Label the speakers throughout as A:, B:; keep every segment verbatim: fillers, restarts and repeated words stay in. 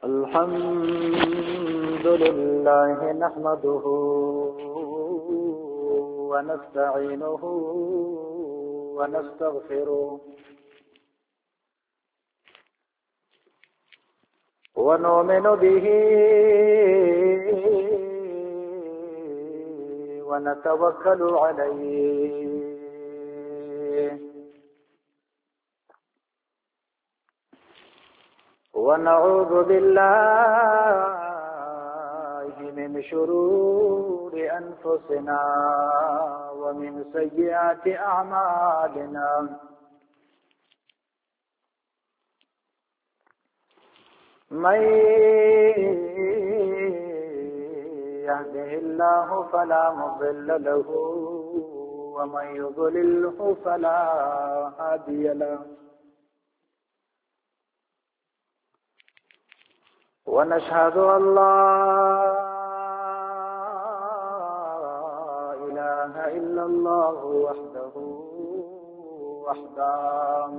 A: الحمد لله نحمده ونستعينه ونستغفره ونؤمن به ونتوكل عليه ونعوذ بالله من شرور أنفسنا ومن سيئات أعمالنا من يهده الله فلا مضل له ومن يضلله فلا هادي له ونشهد أن لا إله إلا الله وحده وحده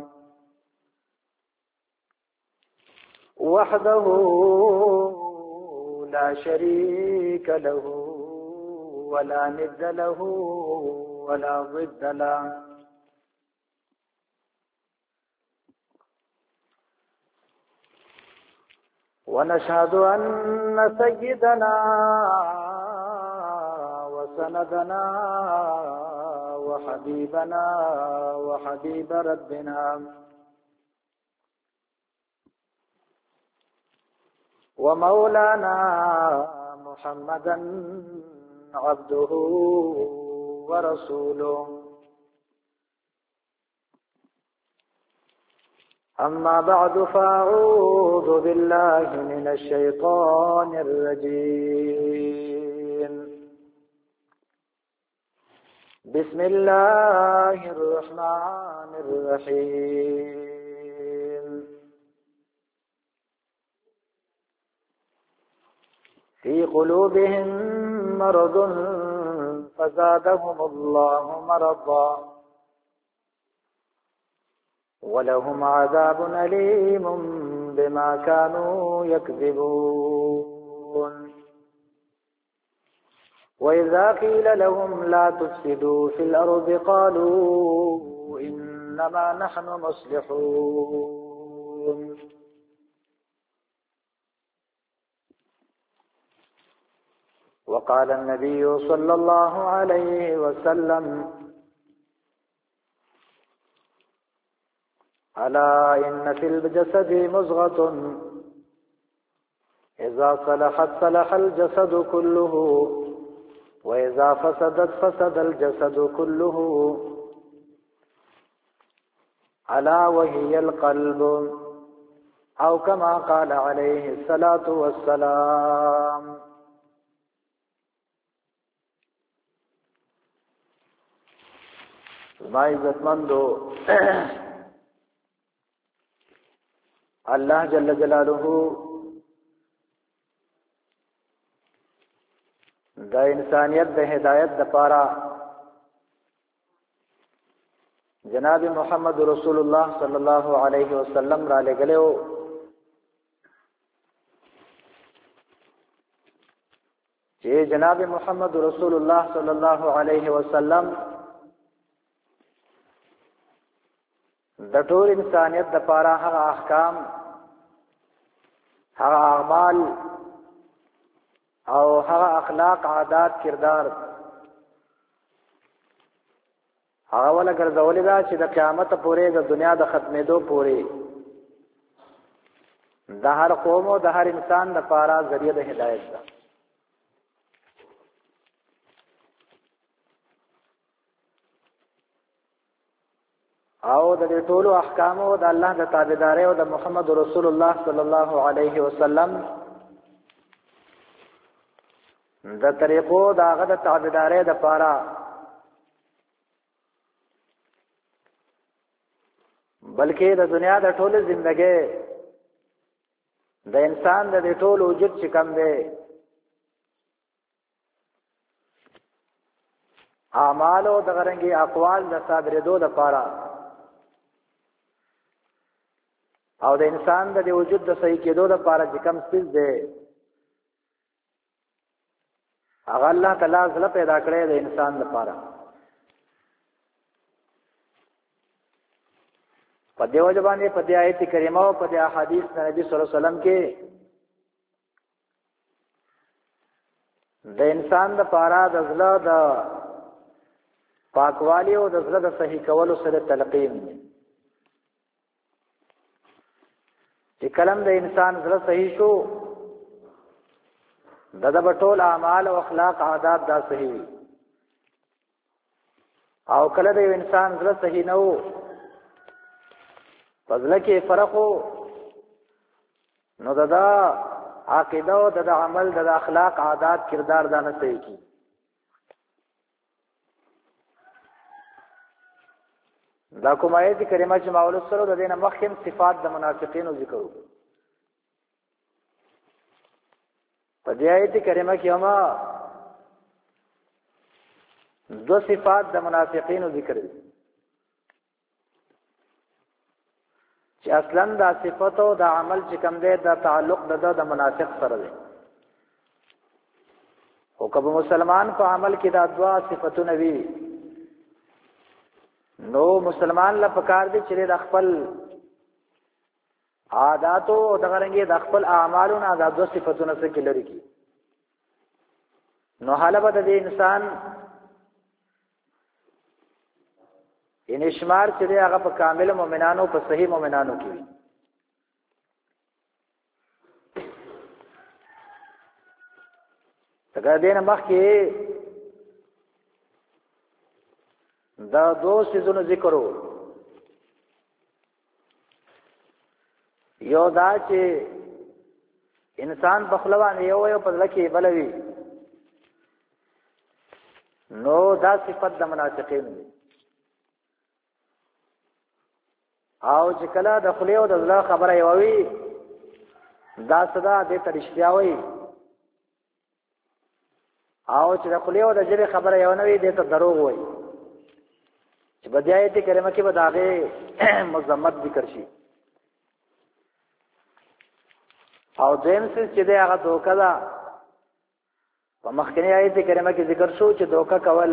A: وحده لا شريك له ولا ند له ولا ضد له ونشهد أن سيدنا وسندنا وحبيبنا وحبيب ربنا ومولانا محمدا عبده ورسوله أما بعد فأعوذ بالله من الشيطان الرجيم بسم الله الرحمن الرحيم في قلوبهم مرض فزادهم الله مرضا ولهم عذاب أليم بما كانوا يكذبون وإذا قيل لهم لا تفسدوا في الأرض قالوا إنما نحن مصلحون وقال النبي صلى الله عليه وسلم ألا إن في الجسد مضغة إذا صلحت صلح الجسد كله وإذا فسدت فسد الجسد كله ألا وهي القلب أو كما قال عليه الصلاة والسلام. ما عزت مندو اللہ جل جلالہ دا انسانیت دا ہدایت دا پارا جناب محمد رسول اللہ صلی اللہ علیہ وسلم را لے گلے ہو جے جناب محمد رسول اللہ صلی اللہ علیہ وسلم دا ټول انسانیت دا پارا هغه احکام هغه اعمال او هغه اخلاق عادات کردار هغه ولا ګرځولې دا چې د قیامت پورې د دنیا د ختمېدو پورې د هر قوم او د هر انسان د پاره ذریعہ د هدایت ده. او د دې ټول احکام او د الله د تابعداري او د محمد رسول الله صلی الله علیه وسلم د طریقو د هغه د تابعداري د پاره بلکې د دنیا د ټول ژوندۍ د انسان د ټول وجود چې کوم دی اعمال او د غرنګي اقوال د صادرېدو د پاره او د انسان د وجود د صحیح کېدو لپاره چې کوم څه دی هغه الله تعالی زله پیدا کړی د انسان لپاره. په دې وجه باندې په دې آیت کریمه او په دې احادیث د نبی صلی الله علیه وسلم کې د انسان لپاره د زله د پاکوالی او د زړه د صحیح کولو سره تلقین دی. چې کلم د انسان زړه صحیح شو د د ټول اعمال او اخلاق عادات دا صحیح وي. او کله د انسان زړه صحیح نه وو فضل کې فرق وو نو د عقیده او د عمل د اخلاق عادات کردار دا نه صحیح کی. دا کوم آیت کریمه چې مولوی سره د دینه مخکم صفات د منافقینو ذکر وکړو. په دې آیت کریمه کې هم دو صفات د منافقینو ذکر دي چې اصلا دا صفات او د عمل چې کوم دی دا تعلق د د منافق سره دی. او کله مسلمان په عمل کې دا دوا صفاتونه وي نو مسلمان لا پکار دي چې د خپل عادت او د غرنګي د خپل اعمالو نه د دوه صفاتونو څخه لري کی. نو حاله به د انسان ان شمار چې هغه په کامل مؤمنانو په صحیح مؤمنانو کې وي. څنګه دین مخکې دا دو سيزونو ذکرو. یو دا چې انسان بخلوان یو یو په لکه بلوي نو دا صفت د منافقین دی. او چې کله د خلیو د زړه خبره یووي دا صدا دې ترشتیا وي او چې د خلیو د جری خبره یو نه وي دې ته دروغ وي. چې بدایت کریمه کې به داغه مذمت ذکر شي. او دیم څه چې دا هغه دوکا ده په مخکنی آیت کریمه کې ذکر شو چې دوکا کول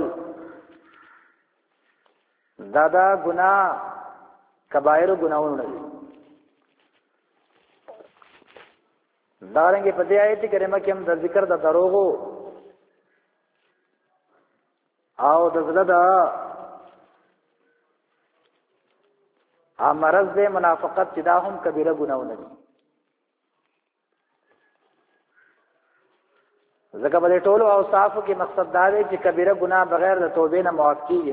A: دا دا ګناه کبایر ګناہوں دي. دا رنګه په دې آیت کریمه کې هم د ذکر د دروغو او د زړه د امرز د منافقت چې دا هم کبیره ګناہوں دي. ځکه په ټولو اوصافو کې مقصد دا دی چې کبیره ګناه بغیر د توبې نه معاف کیږي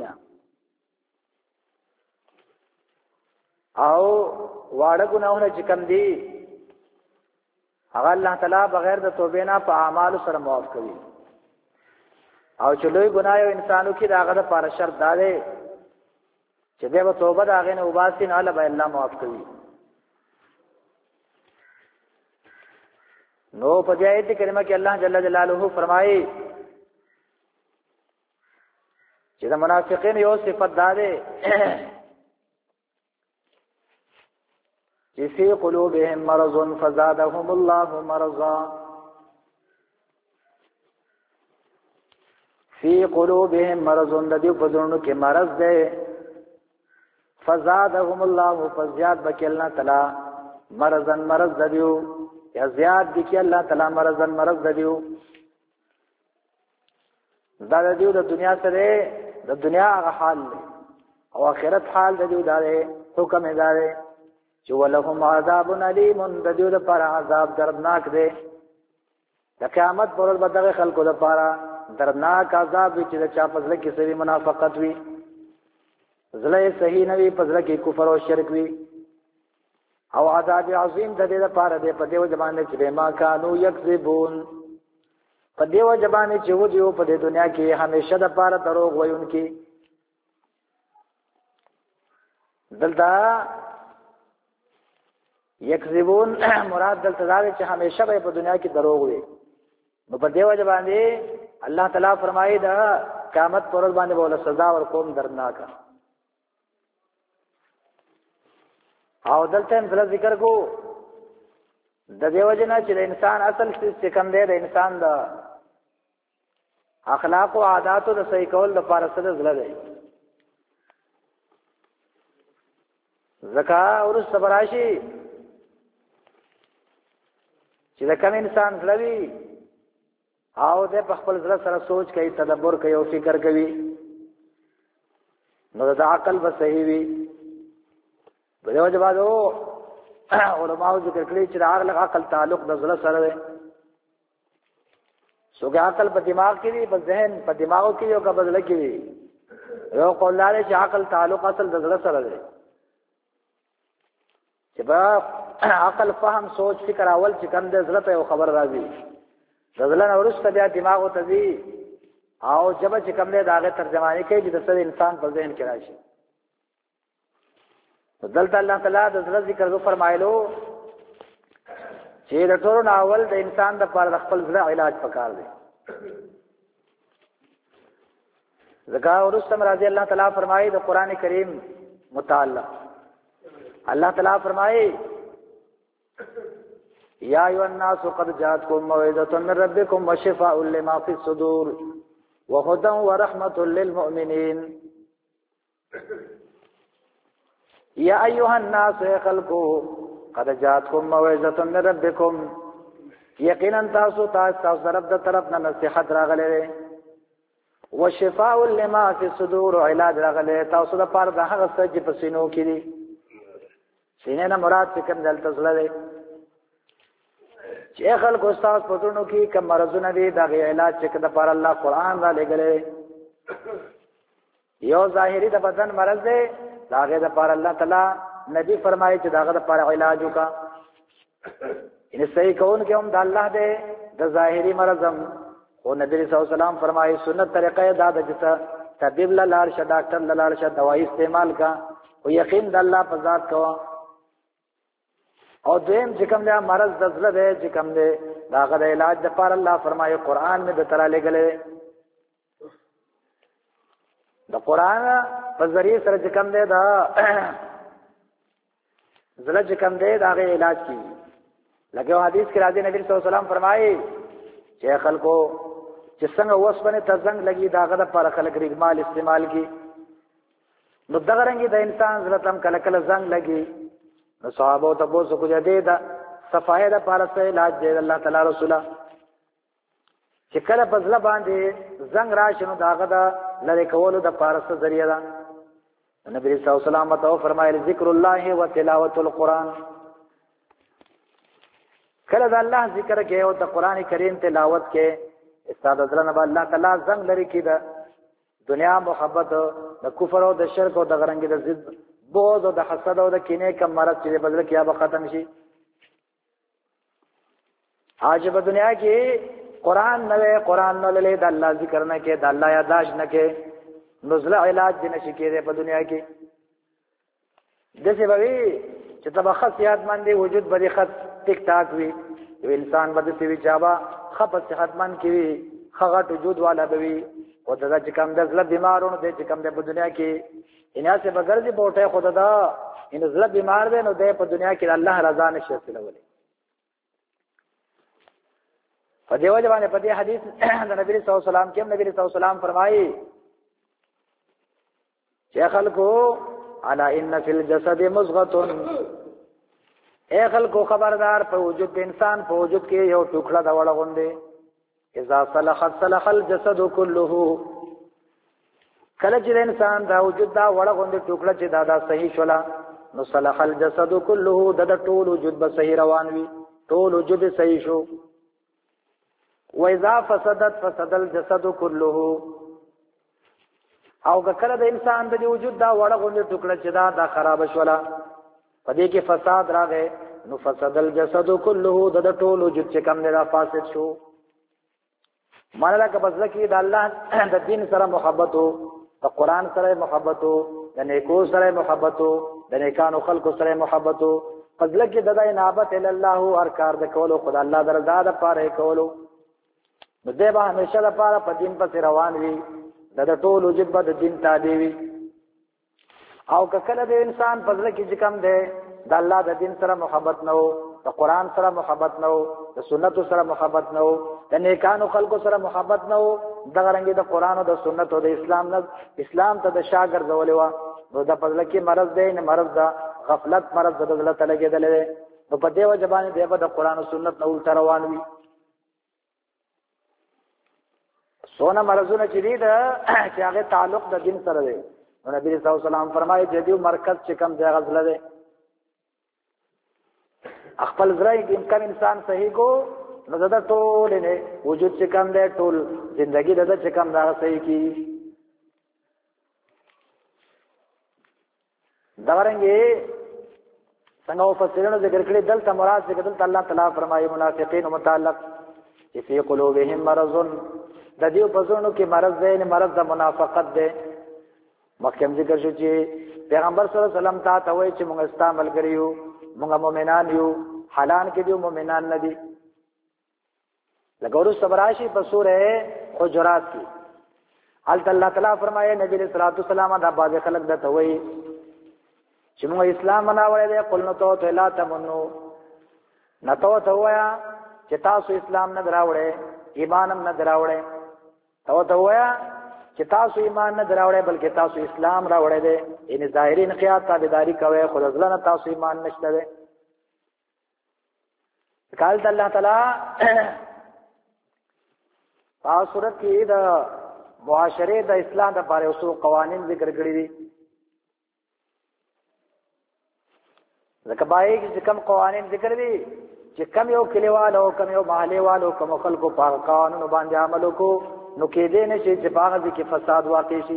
A: او واړه ګناهونه چې کم دي هغه الله تعالی بغیر د توبې نه په اعمالو سره معاف کوي. او چې لوی ګناه یو انسانو کې داغه د پاره شرط دا دی چې دې په توبه داغه نه وباسي نه الله به الله معاف کوي. نو په دې آیت کریمه کې الله جل جلاله فرمایي چې د منافقین یو صفت دا ده چې فی قلوبهم مرض فزادهم الله مرضا. فی قلوبهم مرض د دې په ځونو کې مرض ده فزادهم الله فزياد بکلنا تعالی مرضن مرض دیو یا زیاد دي کې الله تعالی مرضن مرض دیو. دا دیو د دنیا سره د دنیا هغه حال او آخرت حال دیو دا حکم ادارې چې ولهم عذاب الیم د دیو د پر عذاب دردناک دی. د قیامت پر ورځ به دغه خلکو لپاره دردناک عذاب چې د چا فضل کې سری منافقت وي زله صحیح نه وي فضل کې کفر او شرک وي او عذاب عظیم د دې لپاره دی په دیو زبانه چې ما کانو یکذبون په دیو زبانه چې و دیو په دنیا کې همیشه د لپاره دروغ وایونکي. دلته یکذبون مراد دلته دا چې همیشه به په دنیا کې دروغ وي. نو په دیو زبانه الله تعالی فرمایي دا قیامت پر ورځ باندې بوله سزا ور کوم درناک. او دلته هم ذکر کو د دیو جنا چې انسان اصل څه کم دی د انسان د اخلاق او عادت او د صحیح کول د پاره سره زړه دی زکا اور صبراشي چې د کوم انسان زړوي او د خپل زړه سره سوچ کوي تدبر کوي او فکر کوي نو د عقل به صحیح وي بده وجبادو علماء ذکر کړی چې د عقل تعلق د زړه سره دی سوګه عقل په دماغ کې دی په ذهن په دماغو کې یو کا بدل کې دی یو قول لري چې عقل تعلق اصل د زړه سره دی چې با عقل فهم سوچ فکر اول چې کوم د زړه ته خبر راځي رضلن ورسته بیا دماغ ته دی او جب چې کوم له داغه ترجمانی کوي چې د سر انسان په ذهن کې راشي دلته الله تعالی د زړه ذکر کو فرمایلو چې د ټولو اول د انسان د پر خپل زړه علاج پکار دی زکا ورسته رضی الله تعالی فرمایي د قران کریم متعلق الله تعالی فرمایي یا ایها الناس قد جاءتكم موعظه من ربكم وشفاء لما في الصدور وهدى ورحمه للمؤمنين یا ایها الناس خلقوا قد جاءتكم موعظه من ربكم یقینا تاسو تاسو رب د طرف نه نصيحت راغله وشفاء لما في الصدور علاج راغله تاسو د پاره د هغه څه چې په سینو کې دي سینې نه مراد څه دلته زړه چې خلکو استاد پټونو کې کوم مرزونه دي دا غي علاج چې د پر الله قران را لګلې یو ظاهري د بدن مرز دی دا غي د پر الله تعالی نبی فرمایي چې داغه د پر علاج وکا ان صحیح کون کې هم د الله دې د ظاهري مرزم او نبی صلی الله علیه وسلم فرمایي سنت طریقې دا د جته طبيب لاله شه ډاکټر لاله شه دوايي استعمال کا او یقین د الله په ذات کو او دیم چې کوم له مرض د زړه دی چې کوم دی داغه د علاج د پر الله فرمایي قران میں د تراله غلې د قران په ذریعہ سره چې کوم دی دا زړه چې کوم دی داغه علاج کی لکه حدیث کې راځي نبی صلی الله علیه وسلم فرمایي چې خلکو چې څنګه اوس باندې تزنګ لګي داغه د پر خلک ریګمال استعمال کی نو دغه رنګي د انسان زړه تم کله کله زنګ لګي نو صحابه ته بوسو کو جديدا صفایه د پارسه علاج دی الله تعالی رسوله چې کله پزله باندې زنګ راشنو داغه د لری کولو د پارسه ذریعہ ده نبی صلی الله علیه وسلم ته فرمایي ذکر الله و تلاوت القرآن کله د الله ذکر کې او د قران کریم تلاوت کې استاد حضرت نبی الله تعالی زنګ لري کې د دنیا محبت د کفر او د شرک او د غرنګ د ضد بغض او د حسد او د کینې کم مرض چې بدل کیا به ختم شي عجب دنیا کې قران نه قران نه لې د الله ذکر نه کې د الله یاداش نه کې نزله علاج دې نشي کېږي په دنیا کې دسه به چې تبه خاصیت باندې وجود به خط ټیک ټاک وي یو انسان بده سی چابا خپ صحتمند کی خغټ وجود والا بوي او دا چې کوم د زړه بیمارونو د چې کوم د دنیا کې انیا سے بغیر دی بوټه خدا دا ان زړه بیمار دی نو د په دنیا کې الله رضا نشي تلولې په دیو ځوانه په دې حدیث د نبی صلی الله علیه وسلم کې نبی صلی الله علیه وسلم فرمایي چې خلکو الا ان فی الجسد مضغه اے خلکو خبردار په وجود د انسان په وجود کې یو ټوکړه دا وړه غوندې اذا صلح صلح الجسد كله کله چې انسان دا وجود دا وړه غوندې ټوکړه چې دا دا صحیح شولا نو صلح الجسد كله د ټول وجود به صحیح روان وي ټول وجود صحیح شو و اذا فسدت فسد الجسد كله او کله د انسان د وجود دا وړه غوندې ټوکړه چې دا دا خراب شولا پدې کې فساد راغی نو فسد الجسد كله د ټول وجود چې کم نه را فاسد شو مانلا که بس کې د الله د دین سره محبت او د قران سره محبت او د نیکو سره محبت او د نیکانو خلقو سره محبت او فضل کې د دای نابت ال الله هر کار د کولو خدای الله درزا د پاره کولو نو دې به همیشه د پاره په دین په روان وي د ټول وجود به د دین تابع وي او کله د انسان فضل کې چې کم ده د الله د دین سره محبت نه وو، د قران سره محبت نه وو، د سنت سره محبت نه وو، د نیکانو خلکو سره محبت نه وو، دغه رنګ د قران او د سنت او د اسلام نه اسلام ته د شاګرد ولې وا نو د پزله کې مرض دی، نه مرض دا غفلت مرض د دلته ته لګېدل دی. نو په دې وجه باندې دی په د قران او سنت نه الټ روان وي. سونه مرزونه چې دي دا چې هغه تعلق د دین سره دی. نو نبی صلی الله علیه وسلم فرمایي چې دیو مرکز چې کم ځای غزله دی خپل زړه کې کم انسان صحیح کو نو زده ټول نه وجود چې کم دی ټول ژوندۍ د چې کم دا صحیح کی. دا رنګه څنګه په فسرونو ذکر کړی دلته مراد ذکر دلته الله تعالی فرمایي منافقین متعلق چې فی قلوبهم مرض د دې په زړونو کې مرض دی، نه مرض د منافقت دی. مخکې ذکر شو چې پیغمبر صلی الله علیه وسلم ته وایي چې موږ استعمال کړیو، موږ مؤمنان یو، حالان کې دي مؤمنان نه دي. لګورو صبراشی په سورې حجرات کې حالت الله تعالی فرمایي نبی صلی الله علیه وسلم دا باز خلک دته وایي چې موږ اسلام مناوړې دي، قل نو تو لا تمنو نتو ته وایا چې تاسو اسلام نه دراوړې ایمان هم نه دراوړې، تو ته وایا چې تاسو ایمان نه دراوړې بلکې تاسو اسلام راوړې دي، ان ظاهري انقیاد تابعداري کوي خو ځلنه تاسو ایمان نشته ده. قال الله تعالی په صورت کې د معاشره د اسلام لپاره اوسو قوانین ذکر کړی دي. ځکه باید چې کوم قوانین ذکر دي چې کم یو کلیوالو کم یو محلي والو کوم خلکو په قانون باندې عمل وکړو نو کې دې نشي چې باغ کې فساد واقع شي.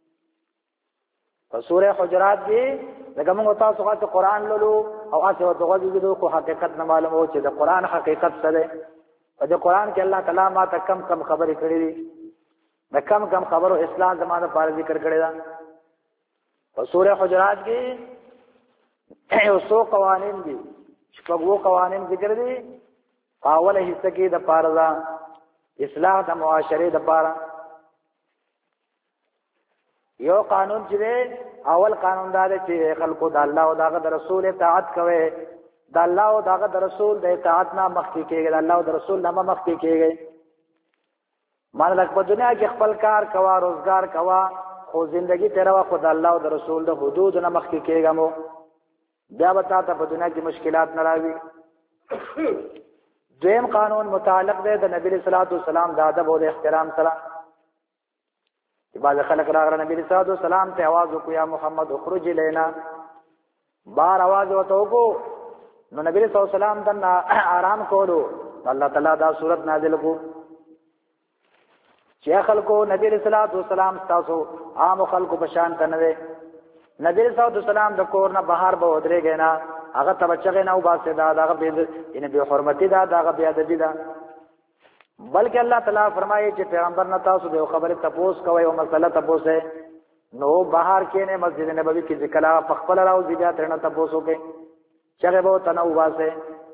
A: په سورې حجرات کې دغه موږ تاسو غواړو قرآن لولو او تاسو دغه دې کو حقیقت نه معلومو چې د قرآن حقیقت څه ده. په دې قرآن کې الله تعالی ما ته کم کم خبرې کړې دي، د کم کم خبرو اسلام زمانه لپاره ذکر کړی دا. په سورې حجرات کې یو څو قوانین دي، شپږو قوانین ذکر دي. اول حصہ کې د پارزا اصلاح د معاشره د پاره یو قانون چې اول قانون دا دی چې خلکو د الله او د رسول اطاعت کوي، د الله او د رسول د اطاعت نه مخکې کېږي، د الله او د رسول نه مخکې کېږي. مالک په دنیا کې خپل کار کوا، روزگار کوا، خو ژوندۍ تیروا خو د الله او د رسول د حدود نه مخکې کېږم. بیا وتا ته په دنیا کې مشکلات نه راوي. دویم قانون متعلق دی د نبی صلی الله علیه وسلم د ادب او د احترام سره. چې بعض خلک راغله نبی صلی الله علیه وسلم ته आवाज وکړ یا محمد اخرج لینا، بار आवाज وته وکړو نو نبی صلی الله علیه وسلم د آرام کولو الله تعالی دا سورۃ نازل کو چې خلکو نبی صلی الله علیه وسلم تاسو عام خلکو په شان تنوي. نبی صلی الله علیه وسلم د کور نه بهر به ودرېږي نه، هغه تبچغه نه وباسه دا دغه به ان به حرمتي دا دغه بیا د دې دا. بلکې الله تعالی فرمایي چې پیغمبر نه تاسو به خبره تپوس کوي او مسله تپوسه نو بهر کې نه مسجد نبوي کې ذکر په خپل راو ځیا ترنه تپوسو کې چغه به تنه وباسه.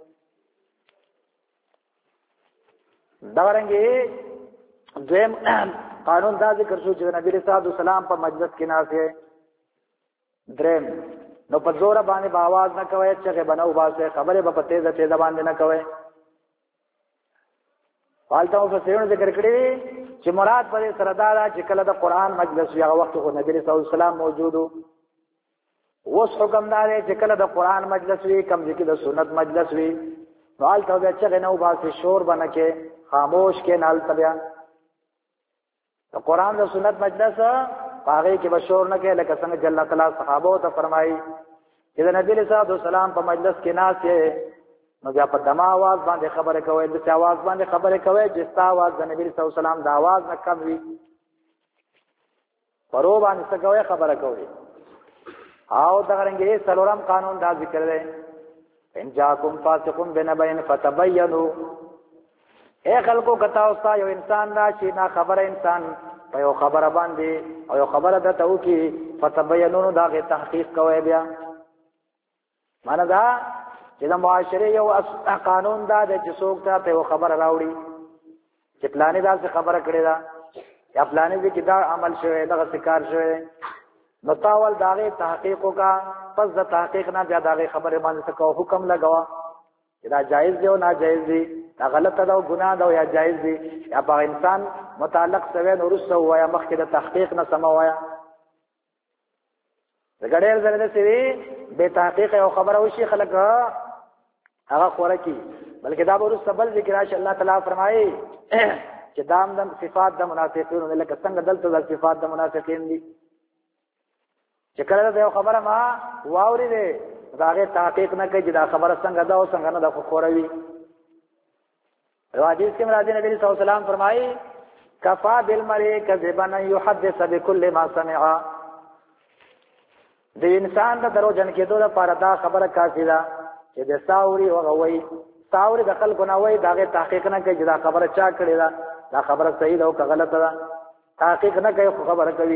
A: دا رنګي دویم قانون دا ذکر شو چې نبی صلی الله علیه وسلم په مجلس کې ناسه درم نو په زور باندې په आवाज نه کوي، چې بنو باسه خبره په تیزه تیزه باندې نه کوي. حالته مفسرین ذکر کړی چې مراد پر سره دا چې کله د قران مجلس یا وخت خو نبی صلی الله علیه وسلم موجود وو، اوس حکم دار چې کله د قران مجلس وی کم ذکر د سنت مجلس وی نو حالته به چې نه وباسه شور بنکه خاموش کې نال تبیا. د قران د سنت مجلس هغه کې بشور نه کې لکه څنګه جل تعالی صحابه ته فرمایي چې د نبی صلی الله علیه وسلم په مجلس کې ناس یې نو بیا په دما आवाज باندې خبره کوي، د आवाज باندې خبره کوي چې ستا आवाज د نبی صلی الله علیه وسلم د आवाज نه کم وي. پرو باندې څه کوي خبره کوي. او دا څنګه سلورم قانون دا ذکر دی ان جاءکم فاسقون بنبأ فتبینوا. اے خلکو کتا اوستا یو انسان دا چې نا خبره انسان په یو خبره باندې او یو خبره درته وکي فتبینوا دا غي تحقیق کوي. بیا معنا دا چې د معاشره یو قانون دا د څوک ته په خبره راوړي چې پلانې دا څه خبره کړې ده یا پلانې دې کې دا عمل شوی دا څه کار شوی نو تاول داغه تحقیق کا پس د تحقیق نه بیا داغه خبره باندې تکو حکم لگاوا دا جایز دی او ناجایز دی دا غلط ده او ګناه ده او یا جایز دی یا په انسان متعلق سوي نور سو یا مخکې د تحقیق نه سم وایا زګړې زره سوي به تحقیق او خبره وشي خلک هغه خوره کی بلکې دا ورس بل ذکر راشي الله تعالی فرمایي چې دام دم صفات د منافقین لکه څنګه دلته د صفات د منافقین دي چې کله دا خبره ما واوري دي داغه تحقیق نه کوي چې دا خبره څنګه ده او څنګه نه ده خو خوروي حدیث کې مراد نبی صلی الله علیه وسلم فرمایي کفا بالمرء کذبا يحدث بكل ما سمع د انسان د درو جن کېدو لپاره دا خبره کافی ده چې د ساوري او غوي ساوري د خلکو نه وای داغه تحقیق نه کوي چې دا خبره چا کړې ده دا خبره صحیح ده او غلطه ده تحقیق نه کوي خو خبره کوي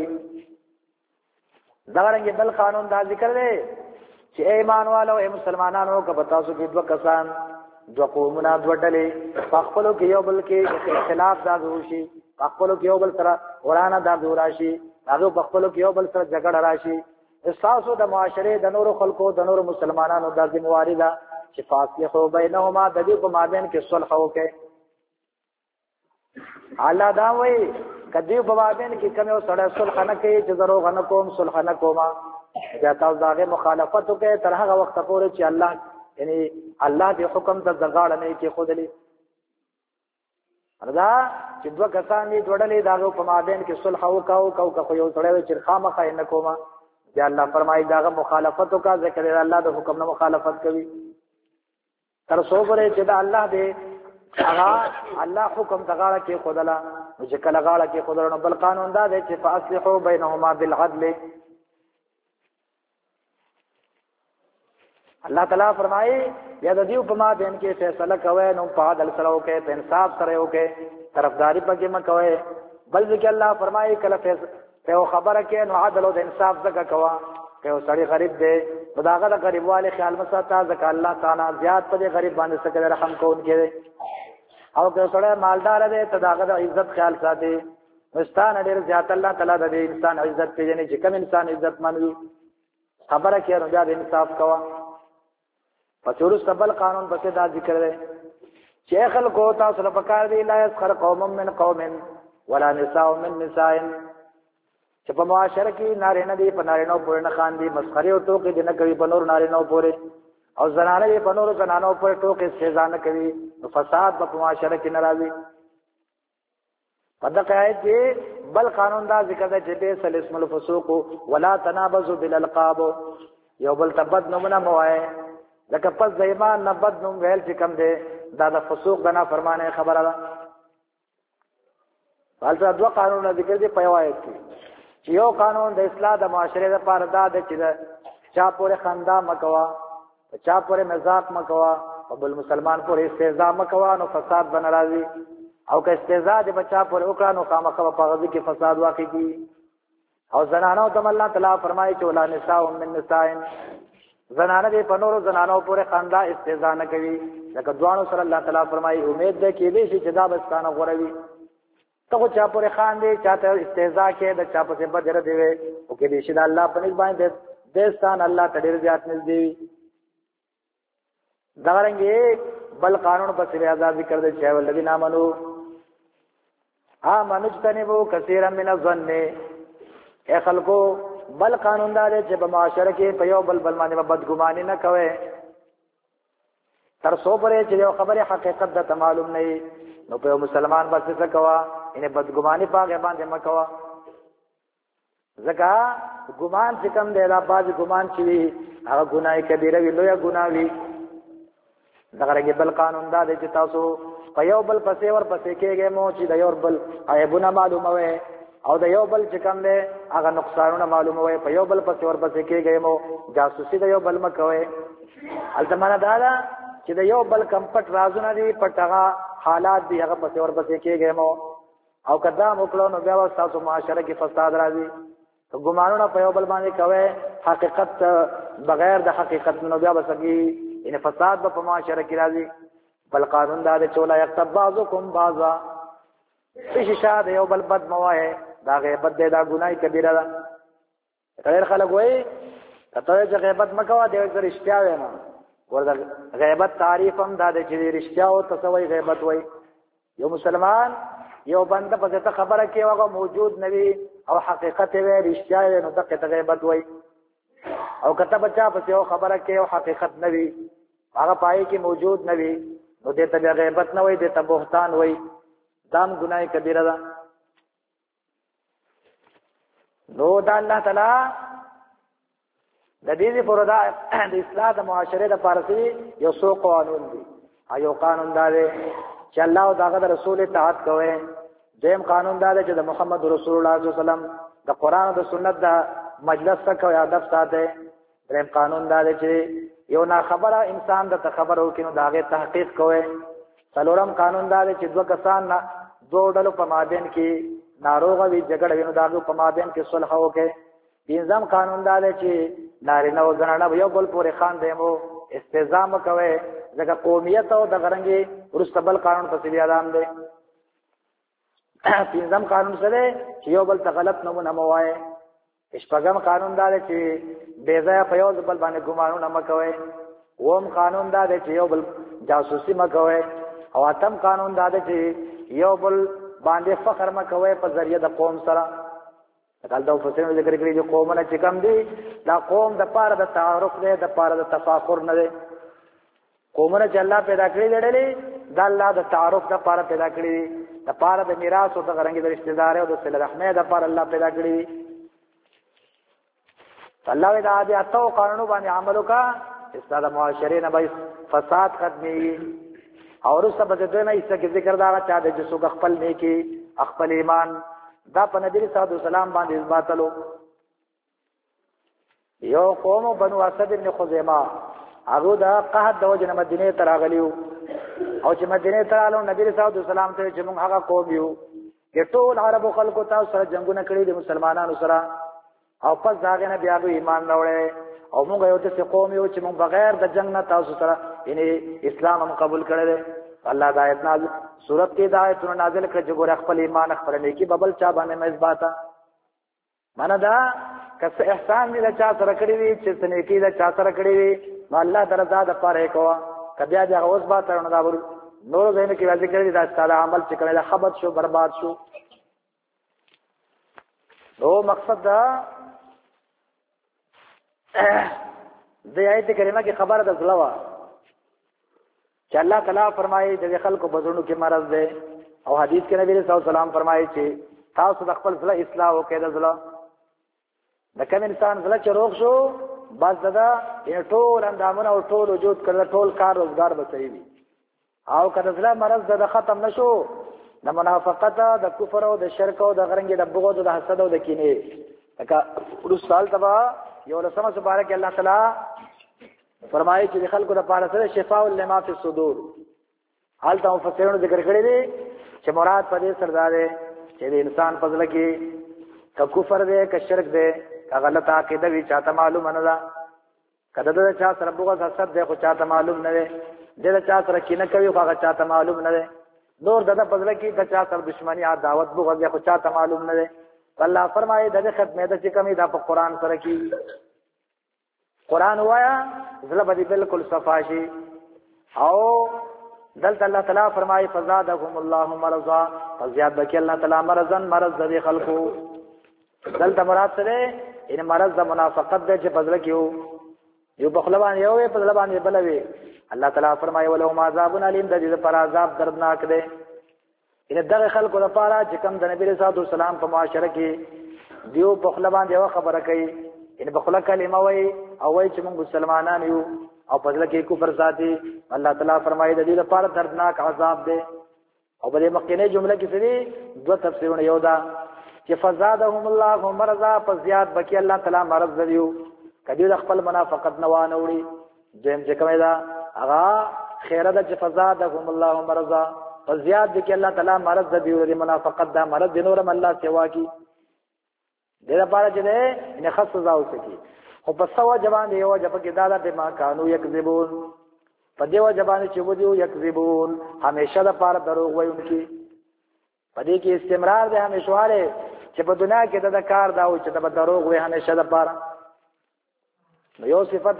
A: دا رنګ بل قانون دا ذکر دی چې ایمان والو اے مسلمانانو که پتا سو کې دوه کسان دوه قومونه دوه ډلې خپلو کې یو بل کې اختلاف دا وشي خپلو کې یو بل سره ورانه دا راشي هغه خپلو کې یو بل سره جګړه راشي احساسو د معاشره د نورو خلکو د نورو مسلمانانو د ذمہواری دا چې فاصله بینهما د دې په مابین کې صلح وکړي الله دا وایي کدی په مابین کې کوم یو سره صلح نه کوي چې درو غن کوم صلح نه کوما دا تاسو داغه مخالفت وکړي تر هغه وخت پورې چې الله یعنی الله دې حکم ته ځغاړه نه کې خودلی دا چې دوه کسان دي وړلې داغه په مابین کې صلح وکاو کو کو یو سره چې خامخا نه کوما یا الله فرمایي داغه مخالفت وکا ذکر الله د حکم نه مخالفت کوي تر څو پورې چې دا الله دې هغه الله حکم دغاړه کې خودلا چې کله غاړه کې خودلا نو بل قانون دا دی چې فاصلحوا بینهما بالعدل الله تعالی فرمایي یا د دې په ما بین کې فیصله کوي نو په عدل سره وکړي په انصاف سره وکړي طرفداري پکې مکوي بل ځکه الله فرمایي کله فیصله په خبره کې نو عدل او انصاف زکه کوا که سړی غریب دی خداغه د غریبواله خیال مساته ځکه الله تعالی زیات په غریب باندې څخه رحم کوونکی او که سړی مالدار دی تداغه د عزت خیال ساتي مستان ډیر زیات الله تعالی د انسان عزت پیژني چې کوم انسان عزت منوي خبره کې نو د انصاف کوا پچورس قبل قانون بس دا ذکر ہے شیخ خلقو تاسو له پکار دی لا يسخر قوم من قوم ولا نساء من نساء چې په معاشره کې نارینه دی په نارینه پورې نه خان دي مسخره او ټوکې دي نه کوي په نور نارینه پورې او زنانه په نور زنانو پورې ټوکې سزا نه کوي نو فساد په معاشره کې ناراضي په دغه آیت کې بل قانون دا ذکر دی چې به سل اسم الفسوق ولا تنابزوا بالالقاب یو بل تبد نمونه موای لکه پس د ایمان نه بد نوم ویل چې کم دی دا د فسوق د نافرمانه خبره ده حالته دوه قانون ذکر دي په آیت کې چې یو قانون د اصلاح د معاشره لپاره دا دی چې چا پورې خندا مکوا چا پورې مزاق مکوا او بل مسلمان پورې استهزاء مکوا نو فساد بن راځي او که استهزاء د بچا پورې وکړه نو خامخا په غږ کې فساد واقع کیږي او زنانو ته الله تعالی فرمایي چې ولا نساء من نساء زنانه دې په نورو زنانو پورې خندا استهزاء نه کوي لکه دوانو سره الله تعالی فرمایي امید ده کې دې چې دا بستانه غوړوي ته چا پورې خان دې چاته استهزاء کې د چا په بدر دی او کې دې چې الله په نسبت باندې دستان الله تدیر زیات نږدې وي دا رنګه بل قانون په سری آزاد ذکر دې چې ولذین امنو امنوا اجتنبوا كثيرا من الظن اے خلقو بل قانون دار چې په معاشره کې په یو بل بل باندې بدګماني نه کوي تر څو پرې چې یو خبره حقیقت د معلوم نه نو په مسلمان بس څه کوا ان بدګماني پاګه باندې مکوا ځکه ګمان چې کوم دی را باز ګمان چي هغه ګناي کبیره وی لوی ګناه وی دغه بل قانون دار چې تاسو په یو بل پسې ور پسې کېږئ مو چې د یو بل عیبونه معلومه وي او د یو بل چې کوم دی هغه نقصانونه معلومه وي په یو بل پسې ور پسې کېږئ مو جاسوسي د یو بل مکوي التمنه دا چې د یو بل کم پټ رازونه دي پټغه حالات دي هغه پسې ور پسې کېږئ مو او کدا موکلو نو بیا تاسو معاشره کې فساد راځي تو ګمانونه په یو بل باندې کوي حقیقت بغیر د حقیقت نو بیا وسګي ان فساد په معاشره کې راځي بل قانون دا چې ولا یكتب بعضکم بعضا ايش شاد یو بل بد موای دا غیبت دا ګناي کبیره ده ډېر خلک وایي کته چې غیبت مکوا دی چې رښتیا وینا ورته غیبت تعریف هم دا د چې رښتیا او تسوی غیبت وایي یو مسلمان یو بنده په ته خبره کې هغه موجود نوي او حقیقت وی رښتیا وي نو دغه غیبت وایي او کته بچا په یو خبره کې او حقیقت نوي هغه پای کې موجود نوي نو دې ته غیبت نه وایي دې ته بهتان وایي دام ګناه کبیره ده نو دا الله تعالی د دې پردا د اصلاح د معاشره د پارسي یو څو قانون دي ایو قانون دا دی چې الله او داغه رسول اطاعت کوي دیم قانون دا دی چې د محمد رسول الله صلی الله علیه وسلم د قران او د سنت د مجلس څخه او ادب ساته دریم قانون دا دی چې یو نا خبره انسان د خبرو کې نو داغه تحقیق کوي څلورم قانون دا دی چې دوه کسان نه دوه ډلو په مابین کې ناروغه وي جګړه وینو داغه په مابین کې صلح وکړي پنځم قانون دا دی چې نارینه او زنانه یو بل پورې خان دیمو استعزام کوي ځکه قومیت او د غرنګي ورستبل قانون په سری اعلان دی پنځم قانون سره چې یو بل ته غلط نمونه موای شپږم قانون دا دی چې بے ځای په یو بل باندې ګمانونه مکوي اوم قانون دا دی چې یو بل جاسوسي مکوي او اتم قانون دا دی چې یو بل باندې فخر مکوي په ذریعہ د قوم سره کله دا فسرونه ذکر کړی چې قومونه چې کم دي دا قوم د پاره د تعارف دی د پاره د تفاخر نه دی قومونه چې الله پیدا کړی لړلې د الله د تعارف د پاره پیدا کړی د پاره د میراث او د غرنګي د رشتہ دار او د صله رحمه د پاره الله پیدا کړی الله دا دې اتو قانونو باندې عمل وکا استاد معاشره نه به فساد ختمي او رسته به دې نه ایسته کې ذکر دا چا د جسو خپل نیکی خپل ایمان دا په نبی صلی الله علیه وسلم باندې اثباتلو یو قوم بنو اسد ابن خزیمه هغه دا قحط د وجه مدینه ته راغلیو او چې مدینه ته راغلو نبی صلی الله علیه وسلم ته چې موږ هغه قوم یو چې ټول عربو خلکو تاسو سره جنگونه کړی دي مسلمانانو سره او پس داغه نه بیا ایمان راوړې او موږ یو څه قوم یو چې موږ بغیر د جنگ نه تاسو سره یعنی اسلام هم قبول کړل الله د آیت نازل سورۃ کې د آیتونو نازل کړ چې ګور خپل ایمان خپل نیکی ببل چا باندې مزباتا معنا دا کس احسان دې چا سره کړی وي چې نیکی دا چا سره کړی وي نو الله درزا د پاره کوه کبیا دا اوس با تر نو دا ور نور زین کې واځي کړی دا ستاره عمل چې کړی خبر شو برباد شو نو مقصد دا د آیت کریمه کې خبره د زلوا چې الله تعالی فرمایي د خلکو بزرګو کې مرض ده او حدیث کې نبی رسول الله سلام فرمایي چې تاسو د خپل ځله اصلاح وکړئ د ځله د کوم انسان ځله چې روغ شو بس دا یې ټول اندامونه او ټول وجود کړه ټول کار روزګار به صحیح وي او کله ځله مرض د ختم نشو د منافقت د کفر او د شرک او د غرنګ د بغض او د حسد او د کینې لکه ورسال تبا یو لسمه مبارک الله تعالی فرمایي چې خلکو د پاره سره شفاء لما فی الصدور حال ته مفسرونو ذکر کړی دي چې مراد په دې سردار دی چې د انسان فضل کې ک کفر دی ک شرک دی ک غلط عقیده وی چاته معلوم نه ده کله د چا سره بغض حسد دی خو چاته معلوم نه دی د چا سره کینه کوي خو هغه چاته معلوم نه دی نور دغه فضل کې د چا سره دشمنی عداوت بغض خو چاته معلوم نه دی الله فرمایي دغه ختمه ده چې کمی دا په قران سره کې قران وایا زله به بالکل صفاشي او دلته الله تعالی فرمایي فزادهم الله مرضا فزياد بك الله تعالی مرضن مرض د خلقو دلته مراد سره ان مرض د منافقت د چې فضل کیو یو بخلبان یو په بخلبان بلوي الله تعالی فرمایي ولهم عذاب الیم د دې پر عذاب دردناک دی ان دغه خلقو لپاره چې کوم د نبی رسول الله سلام په معاشره کې دیو بخلبان یو خبره کوي ان بخله کلمه وای او وای چې موږ مسلمانان یو او په دې کې کفر ساتي الله تعالی فرمایي د دې لپاره دردناک عذاب دی او په دې مخکنه جمله کې سړي دوه تفسیرونه یو دا چې فزادهم الله مرضا فزياد بکی الله تعالی مرض دیو کدی د خپل منافقت نه وانه وړي دیم چې کومه دا هغه خیره د فزادهم الله مرضا فزياد بکی الله تعالی مرض دیو د منافقت دا مرض د نورم الله سوا کی دې لپاره چې نه خاص زاو سکی او په سوا جوان دی او جب کې دادا به ما کانو یکذبون په دیو جبان چې ودیو یکذبون همیشه د پاره دروغ وایونکي په دې کې استمرار ده همیشواله چې په دنیا کې د کار دا و چې د دروغ وي همیشه د پاره. نو یو صفت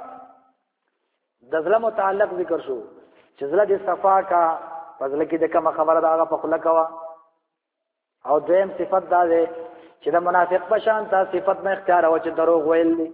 A: د ظلم متعلق ذکر شو چې زړه دې صفا کا، فضل کې د کوم خبره دا په خله کوا. او دویم صفت دا ده چې د منافق په شان تا صفت نه اختیار او چې دروغ ویل دي.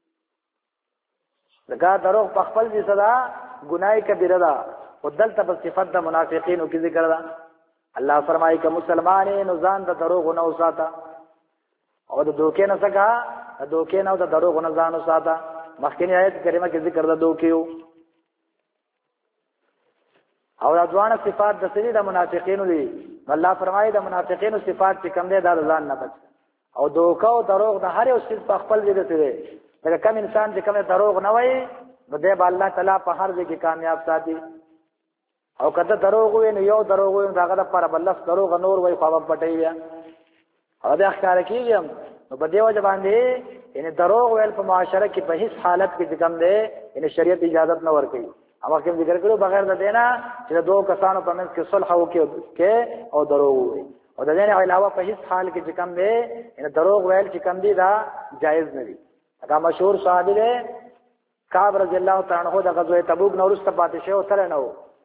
A: دغه دروغ په خپل دي صدا ګناي کبیره ده، او دلته په صفت د منافقینو کې ذکر ده. الله فرمایي چې مسلمانانو ځان د دروغ نه وساته او د دوکې نه څخه د دوکې نه او د دروغ نه ځان وساته. مخکینی آیت کریمه کې ذکر ده دوکیو. او د ځوان صفات د سری د منافقینو دي. الله فرمایي د منافقینو صفات چې کوم دي دا ځان نه بچ. او دوکه او دروغ د هر یو څه په خپل ځای دی. دا کم انسان چې کوم دروغ نه وایي نو دی به الله تعالی په هر ځای کې کامیاب ساتي. او کله دروغ وي نو یو دروغ وي داغه د پر بلس دروغ نور وي خو په پټي وي. او دا ښکار کیږي نو په دیو ځبان دي ان دروغ ویل په معاشره کې په هیڅ حالت کې څنګه دی ان شریعت اجازه نه ورکوي. اما کوم ذکر کړو بغیر د دینا چې دوه کسانو په منځ کې صلح وکړي او دروغ وي. او د دې نه علاوه په هیڅ حال کې چې کوم دی ان دروغ ویل چې کوم دی دا جایز نه دی. دا مشهور صحابي دی کعب رضی الله تعالی عنہ د غزوه تبوک نو ورسته پاتې شو تر نه و.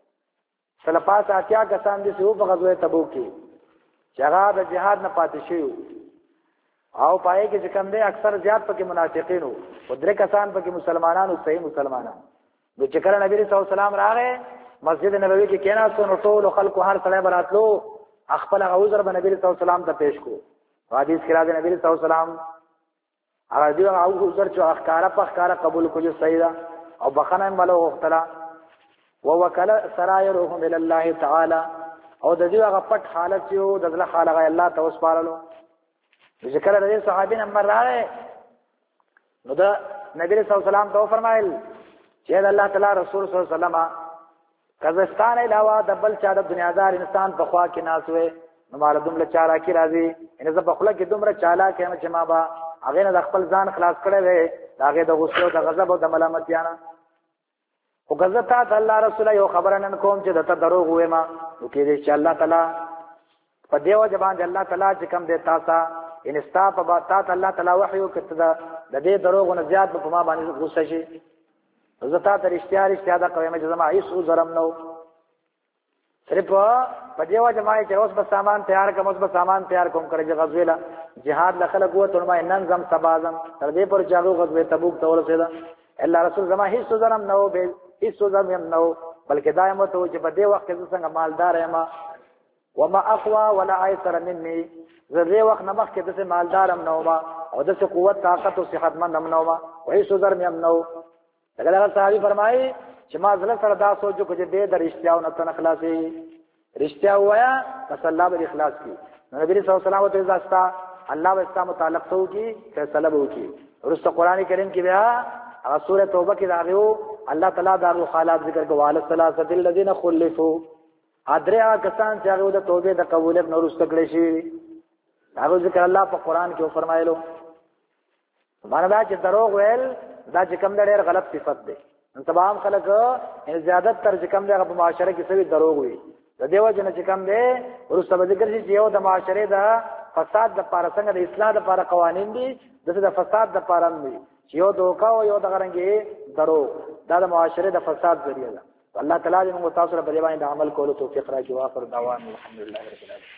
A: سلپاس اتیا کسان دي چې په غزوه تبوک کې چې هغه د جهاد نه پاتې شو او پای کې چې کوم دی اکثر زیات پکې منافقین وو او درې کسان پکې مسلمانانو صحیح مسلمانانو. د چکر نبی رسول الله سلام راغې مسجد نبوي کې کېناستو نو ټول خلکو هر سړی براتلو خپل عذر به نبی رسول الله سلام ته پیش کو. حدیث کې راځي نبی رسول الله سلام هغه دی او عذر چې اخکارا په اخکارا قبول کوي صحیح او بخنه ملو غختلا ووکل سرایرهم الى الله تعالی. او د دې هغه پټ حالت چې د ځله خالق الله ته وسپارلو. ذکر د صحابین امر راغې نو دا نبی رسول الله سلام ته فرمایل چې الله تعالی رسول صلی الله علیه وسلم قزستان علاوه د بل چا د دنیادار انسان په خوا کې ناسوي نو مال دومره چالا کی راځي ان زه په خله کې دومره چالا کې چې ما با هغه نه خپل ځان خلاص کړی وي هغه د غصه او د غضب او د ملامتیانه. او غزتا د الله رسول یو خبره نن کوم چې دته دروغ وې ما نو کې دې چې الله تعالی په دیو جبان الله تعالی چې کم دې تاسا ان استا په تا الله تعالی وحیو کته د دې دروغ نه زیات په ما باندې غصه شي. زتا تر اشتیار اشتیاده قویمه جزما ایسو ظلم نو صرف په دیو جماعي چې اوس به سامان تیار کوم اوس به سامان تیار کوم کړی غزویلا جهاد لخل قوت علماء ننظم سبازم تر دې پر چاغو غزوه تبوک ته ورسېدا. الله رسول زما هیڅ ظلم نو به هیڅ ظلم نو بلکې دائم ته چې په دې وخت کې څنګه مالدار یم وما اقوا ولا ايسر مني. زه دې وخت نه مخ کې د مالدارم نو ما او د قوت طاقت او صحت مند نو ما هیڅ ظلم یم نو. دغه صحابي فرمایي چې ما زله سره دا سوچو چې دې د رښتیاو نه تن خلاصي رښتیا وایا بس الله به اخلاص کی. نبی صلی الله علیه وسلم ته ځاستا الله به اسلام متعلق سو کی فیصله وو کی. ورسته قران کریم کې بیا هغه سوره توبه کې راغیو الله تعالی دارو حالات ذکر کوي الثلاثه الذين خلفوا ادریا کسان چې هغه د توبې د قبولیت نور واستکړي شي هغه ذکر الله په قران کې فرمایلو. باندې دا چې دروغ ویل دا چې کوم ډېر غلط صفت ده. نن تمام خلک ان زیادت تر چې کوم دغه په معاشره کې سوي دروغ وي. د دیو جن چې کوم ده ورسته ذکر شي چې یو د معاشره د فساد د لپاره څنګه د اصلاح لپاره قوانين دي دغه د فساد د لپاره دي چې یو دوکا او یو دغه رنګي دروغ دا د معاشره د فساد ذریعہ ده. الله تعالی دې موږ تاسو سره په دې باندې عمل کولو توفیق راکړي. واخر دعوانا الحمدلله رب العالمین.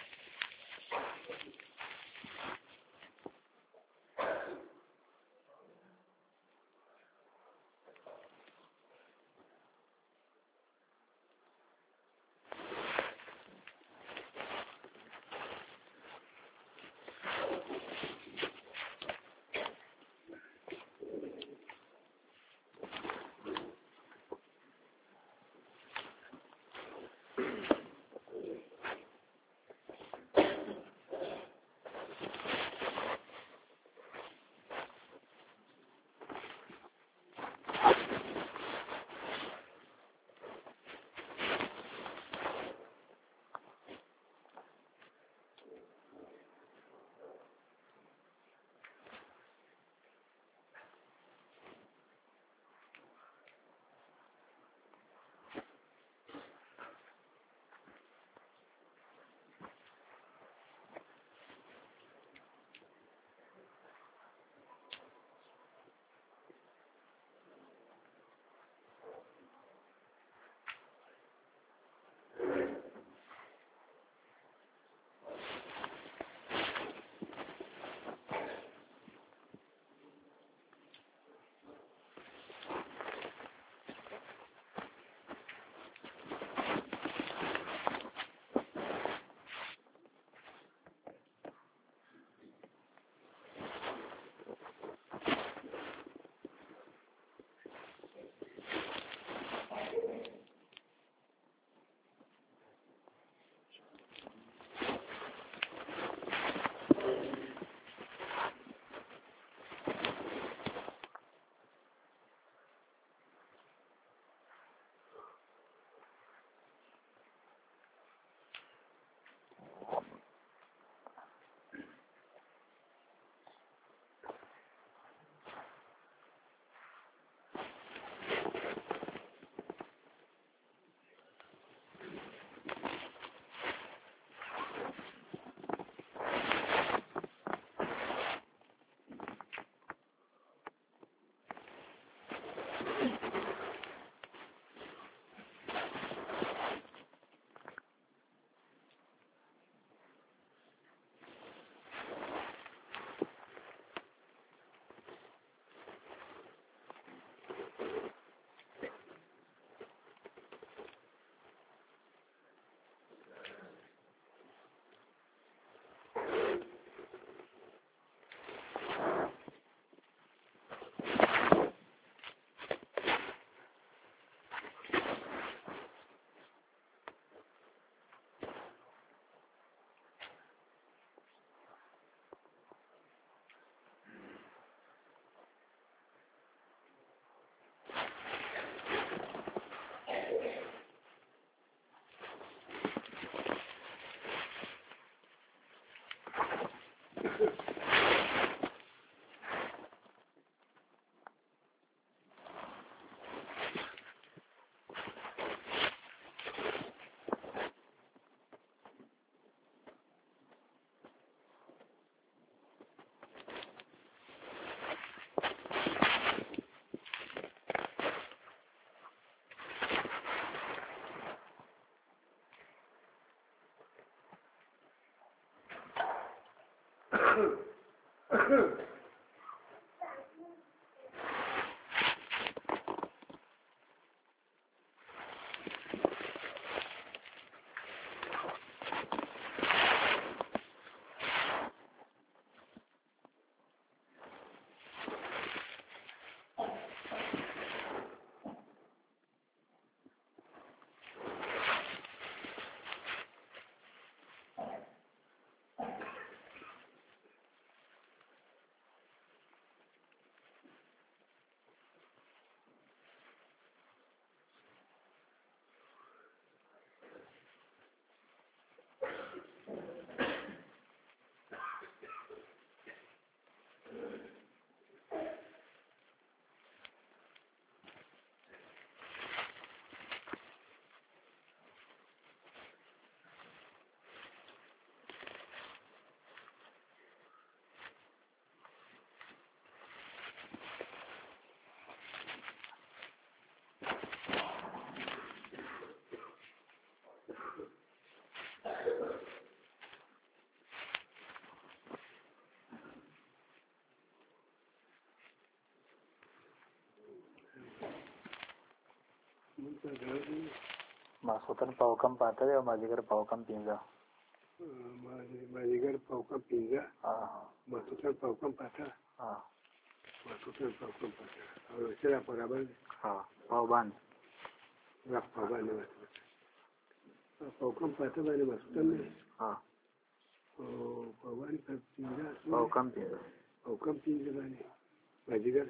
A: ماسوتن په حکم پاته دی او مازیګر په حکم پینځه
B: مازیګر په حکم پینځه ماسوتن په حکم پاته ماسوتن په حکم پاته او چې را برابر دی
A: په باندې
B: وخت په باندې په حکم پاته باندې ماسوتن دی او په باندې په پینځه
A: په حکم پینځه
B: په حکم پینځه باندې مازیګر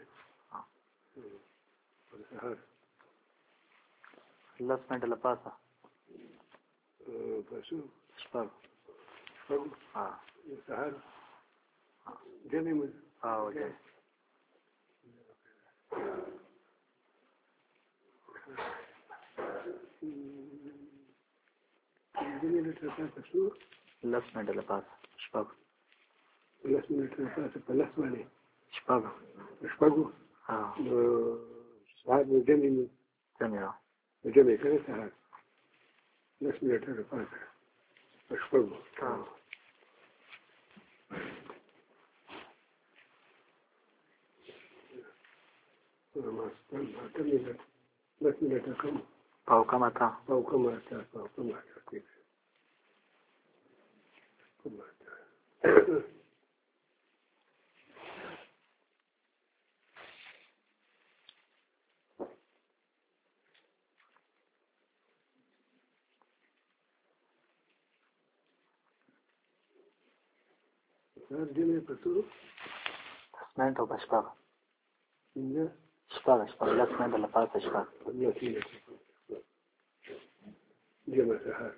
B: پر سهار
A: لس منټه لپاسه
B: پسو
A: شپږ
B: شپږ سهار جمعې مو
A: او جمعې
B: جمعې لپاره پسو
A: لس منټه لپاسه شپږ
B: لس منټه لپاسه په لس باندې
A: شپږ
B: شپږو سهار مو جمعې مو
A: جمعې
B: جمعې کړه سهار لس منټه لپاسه په شپږو ماسوتن اته منټه لس منټه کم
A: په حکم اته
B: په حکم اته په حکم اته سهار جمعې پسو
A: لس منټه په شپږ
B: پینځه
A: شپږ شپږ لس منټه لپاسه شپږ
B: لس منټه جمعه سهار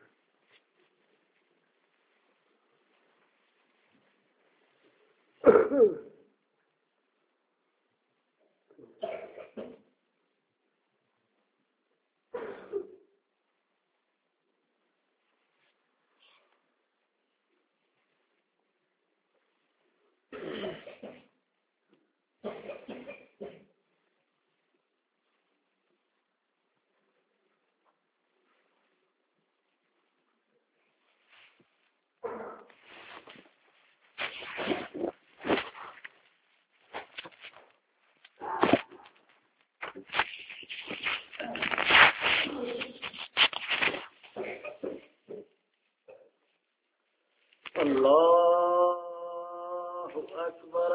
B: الله أكبر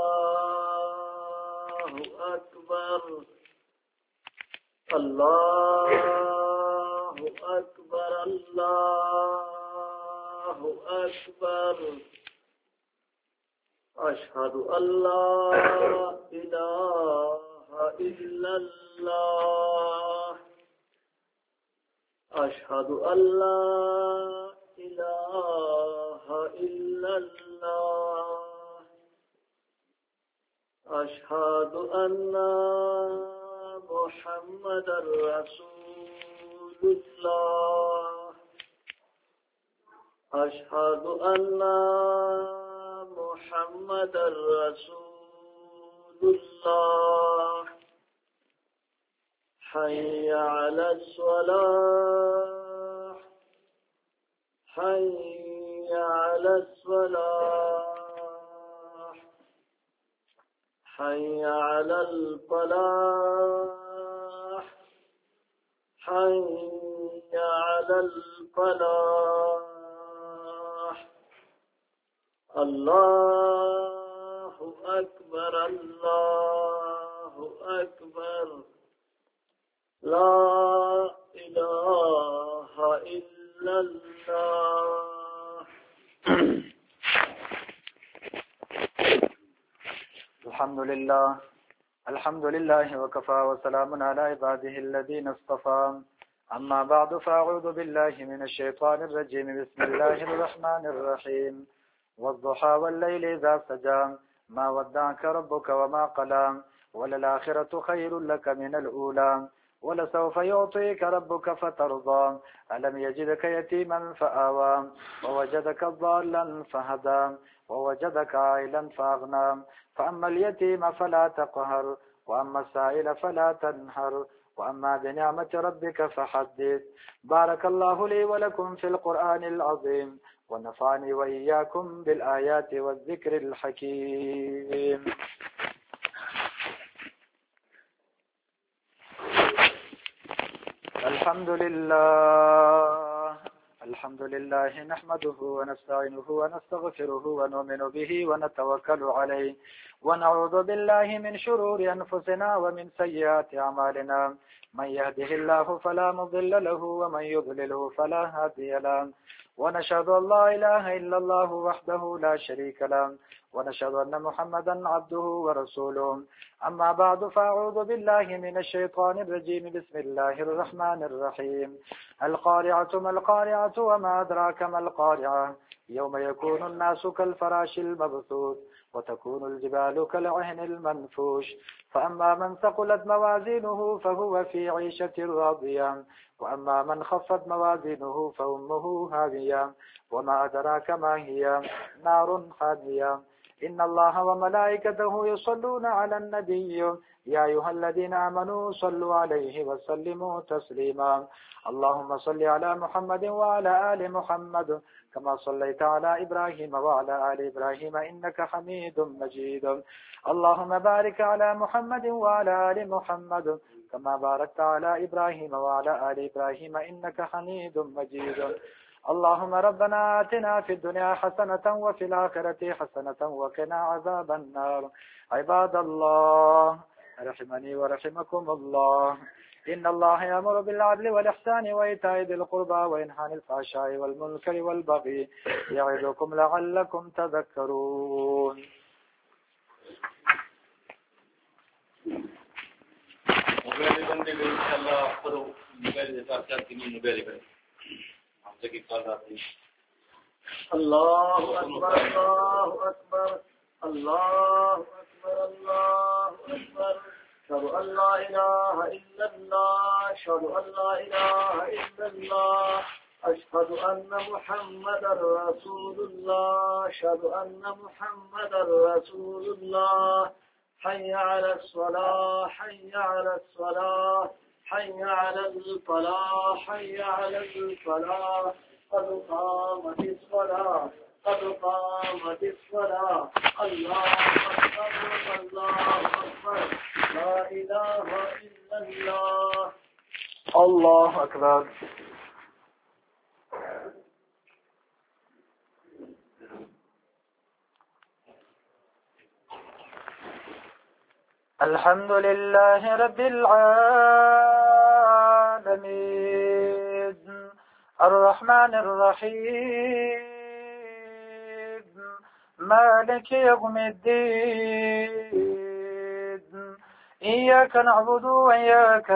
B: الله أكبر الله أكبر الله أكبر أشهد أن لا إله إلا الله أشهد أن لا إله إلا الله أشهد أن محمدا رسول الله أشهد أن محمدا رسول الله حي على الصلاة حي على الصلاة حي على الفلاح حي على الفلاح الله أكبر الله أكبر لا إله إلا الله.
A: الحمد لله الحمد لله وكفى وسلام على عباده الذين اصطفى. أما بعد فأعوذ بالله من الشيطان الرجيم. بسم الله الرحمن الرحيم. والضحى والليل إذا سجى ما ودعك ربك وما قلى وللآخرة خير لك من الأولى ولسوف يعطيك ربك فترضى ألم يجدك يتيما فآوى ووجدك ضالا فهدى ووجدك عائلا فأغنى فأما اليتيم فلا تقهر وأما السائل فلا تنهر وأما بنعمة ربك فحدث. بارك الله لي ولكم في القرآن العظيم ونفعني وإياكم بالآيات والذكر الحكيم. الحمد لله الحمد لله نحمده ونستعينه ونستغفره ونؤمن به ونتوكل عليه ونعوذ بالله من شرور أنفسنا ومن سيئات أعمالنا من يهده الله فلا مضل له ومن يضلله فلا هادي له ونشهد أن لا إله إلا الله وحده لا شريك له ونشهد أن محمدا عبده ورسوله أما بعد فأعوذ بالله من الشيطان الرجيم بسم الله الرحمن الرحيم القارعة ما القارعة وما أدراك ما القارعة يوم يكون الناس كالفراش المبثوث وتكون الجبال كالعهن المنفوش فأما من ثقلت موازينه فهو في عيشة راضية وأما من خفت موازينه فأمه هاوية وما أدراك ما هي نار حامية إن الله وملائكته يصلون على النبي يا أيها الذين آمنوا صلوا عليه وسلموا تسليما اللهم صل على محمد وعلى آل محمد كما صليت على إبراهيم وعلى آل إبراهيم إنك حميد مجيد اللهم بارك على محمد وعلى آل محمد كما باركت على إبراهيم وعلى آل إبراهيم إنك حميد مجيد اللهم ربنا آتنا في الدنيا حسنة وفي الآخرة حسنة وقنا عذاب النار عباد الله رحمني ورحمكم الله إن الله يأمر بالعدل والإحسان وإيتاء ذي القربى وينهى عن الفحشاء والمنكر والبغي يعظكم لعلكم تذكرون.
C: الله أكبر الله أكبر الله أكبر الله أكبر أشهد أن لا إله إلا الله أشهد أن لا إله إلا الله أشهد أن محمدا رسول الله أشهد أن محمدا رسول الله حي على الصلاة حي على الصلاة حي على الفلاح حي على الفلاح قد قامت الصلاة قد قامت الصلاة الله أكبر الله أكبر لا إله إلا الله
A: الله أكبر. الحمد لله رب العالمين الرحمن الرحيم مالك يوم الدين إياك نعبد وإياك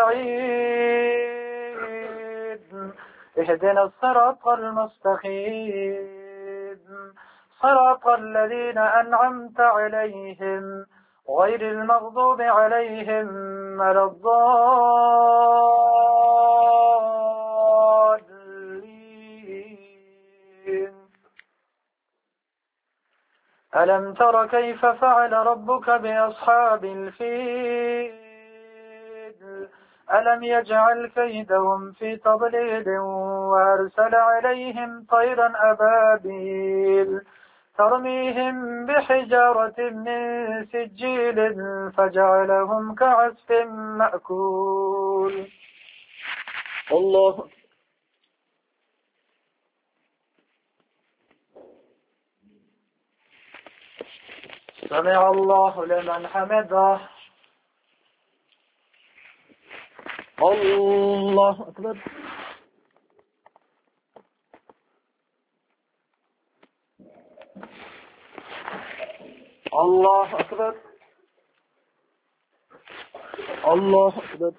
A: نستعين اهدنا الصراط المستقيم صراط الذين أنعمت عليهم غير المغضوب عليهم ولا الضالين. ألم تر كيف فعل ربك بأصحاب الفيل ألم يجعل كيدهم في تضليل وأرسل عليهم طيرا أبابيل ترميهم بحجارة من سجيل فجعلهم كعصف مأكول. الله سمع الله لمن حمده. الله أكبر. الله أكبر. الله أكبر.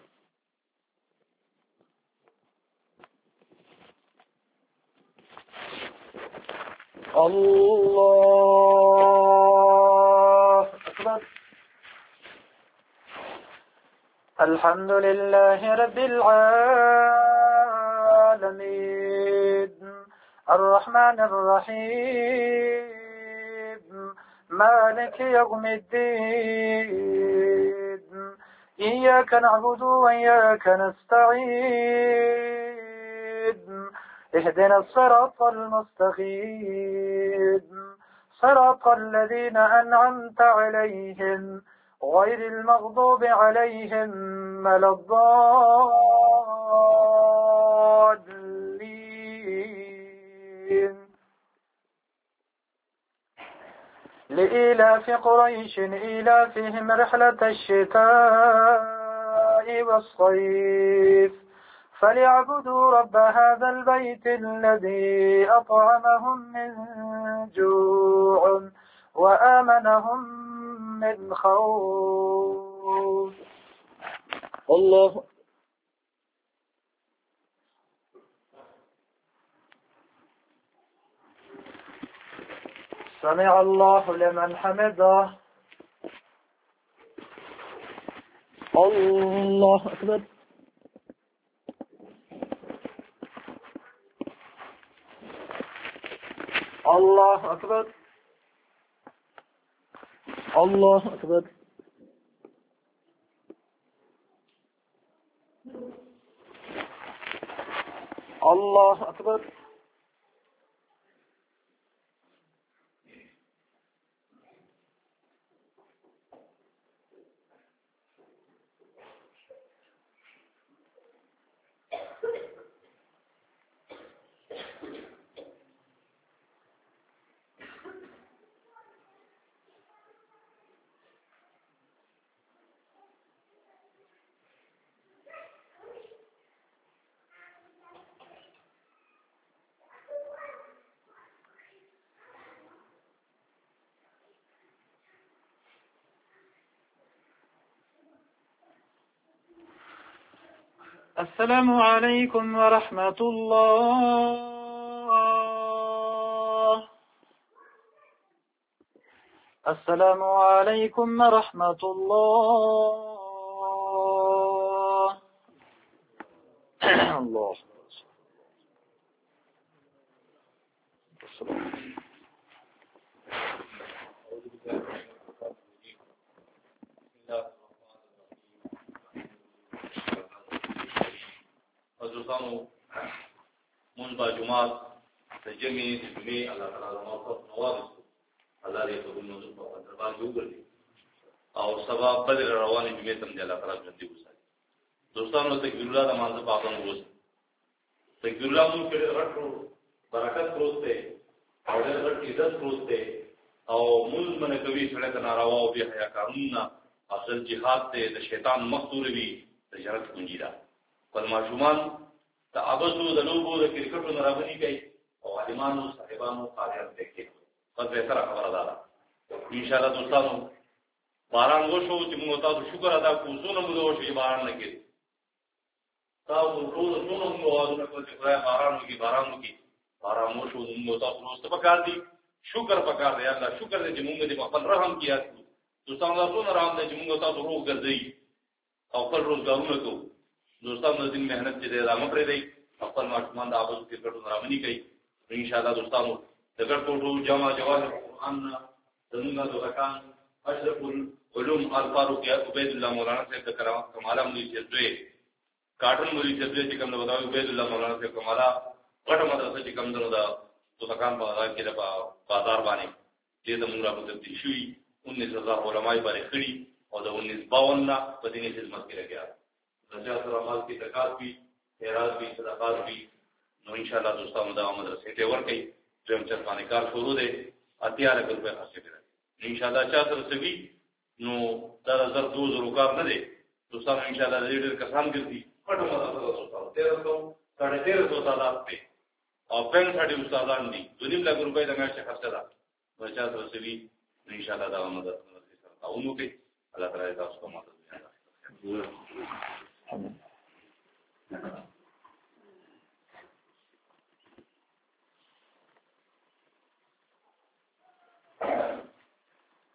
A: الله أكبر. الحمد لله رب العالمين الرحمن الرحيم مالك يوم الدين إياك نعبد وإياك نستعين اهدنا الصراط المستقيم صراط الذين أنعمت عليهم غير المغضوب عليهم ولا الضالين. لإيلاف قريش إيلافهم رحلة الشتاء والصيف فليعبدوا رب هذا البيت الذي أطعمهم من جوع وآمنهم من خوف. الله سمع الله لمن حمده. الله أكبر. الله أكبر. الله أكبر. الله أكبر. السلام عليكم ورحمة الله. السلام عليكم ورحمة الله. الله
D: حضرتانو من با جماعت تجمعی جمعی اللہ تعالی موفق نوازو اللہ دې ته موږ په دربار کې وګرځي او سبا بدر رواني جمعې تم دې الله تعالی ژوندۍ وساتي. دوستانو تکبیر الله د مانځه پابند اوسئ. تکبیر الله مو کې رټو برکت پروت دی او ډېر غټ عزت پروت دی او موږ باندې کوي سره د ناروا او بیا حیا قانوننا اصل جهاد ته د شیطان مخدور وي د جرأت کنجی ده. پر ماشومان د ابسو د لوبو د کرکټو نه راغلي کوي او عالمانو صاحبانو قاریان دي. په بهتره خبره ده ان شاء الله. دوستانو باران وشو چې موږ تاسو شکر ادا کوو څونه موږ وشو باران نه کېږي تاسو ټول څونه موږ وادونه کوو چې خدای باران وکړي باران وکړي باران وشو موږ تاسو نو څه پکار دي شکر پکار دی الله شکر دې چې موږ دې خپل رحم کیا دوستانو څونه رحم دې چې موږ تاسو روغ ګرځي او خپل روزګارونه کوو. دوستانو د دې مهنت چې دې ادامه پرې دی خپل ماشومان د ابوس کې ګټو رامنی کوي ان شاء الله. دوستانو دغه ټولو جامع جواز قرآن زمونږ د وکان اشرف العلوم الفاروق عبید الله مولانا صاحب د کرام کماله مولوی چتوي کاټن مولوی چتوي چې کوم د ودا عبید الله مولانا صاحب کماله غټه مدرسه چې کوم درو دا د وکان په هغه کې د بازار باندې چې د موږ راپورته دي شوی انیس هزار علماء باندې خړي او د انیس باون نه په دیني خدمت کې لګیا رجا سره مال کې زکات وی خیرات وی صدقات وی نو ان شاء الله دوستانو دا مدرسې ته ورکړي دویم چر باندې کار شروع دی اتیا لک روپے خرچ کړي ان شاء الله چا سره سوي نو دا زر دو زر کار نه دی دوستانو ان شاء الله ډېر کسان ګرځي پټو مدرسه دوستانو تیرہ سو ساڑھے تیرہ سو تعداد په او پنځه استادان دي دونیم لک روپے د میاشتې خرچ ده نو چا سره سوي ان شاء الله دا مدرسه سره تاونو کې الله تعالی تاسو ته مدد وکړي.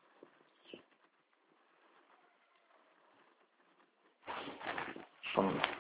A: Son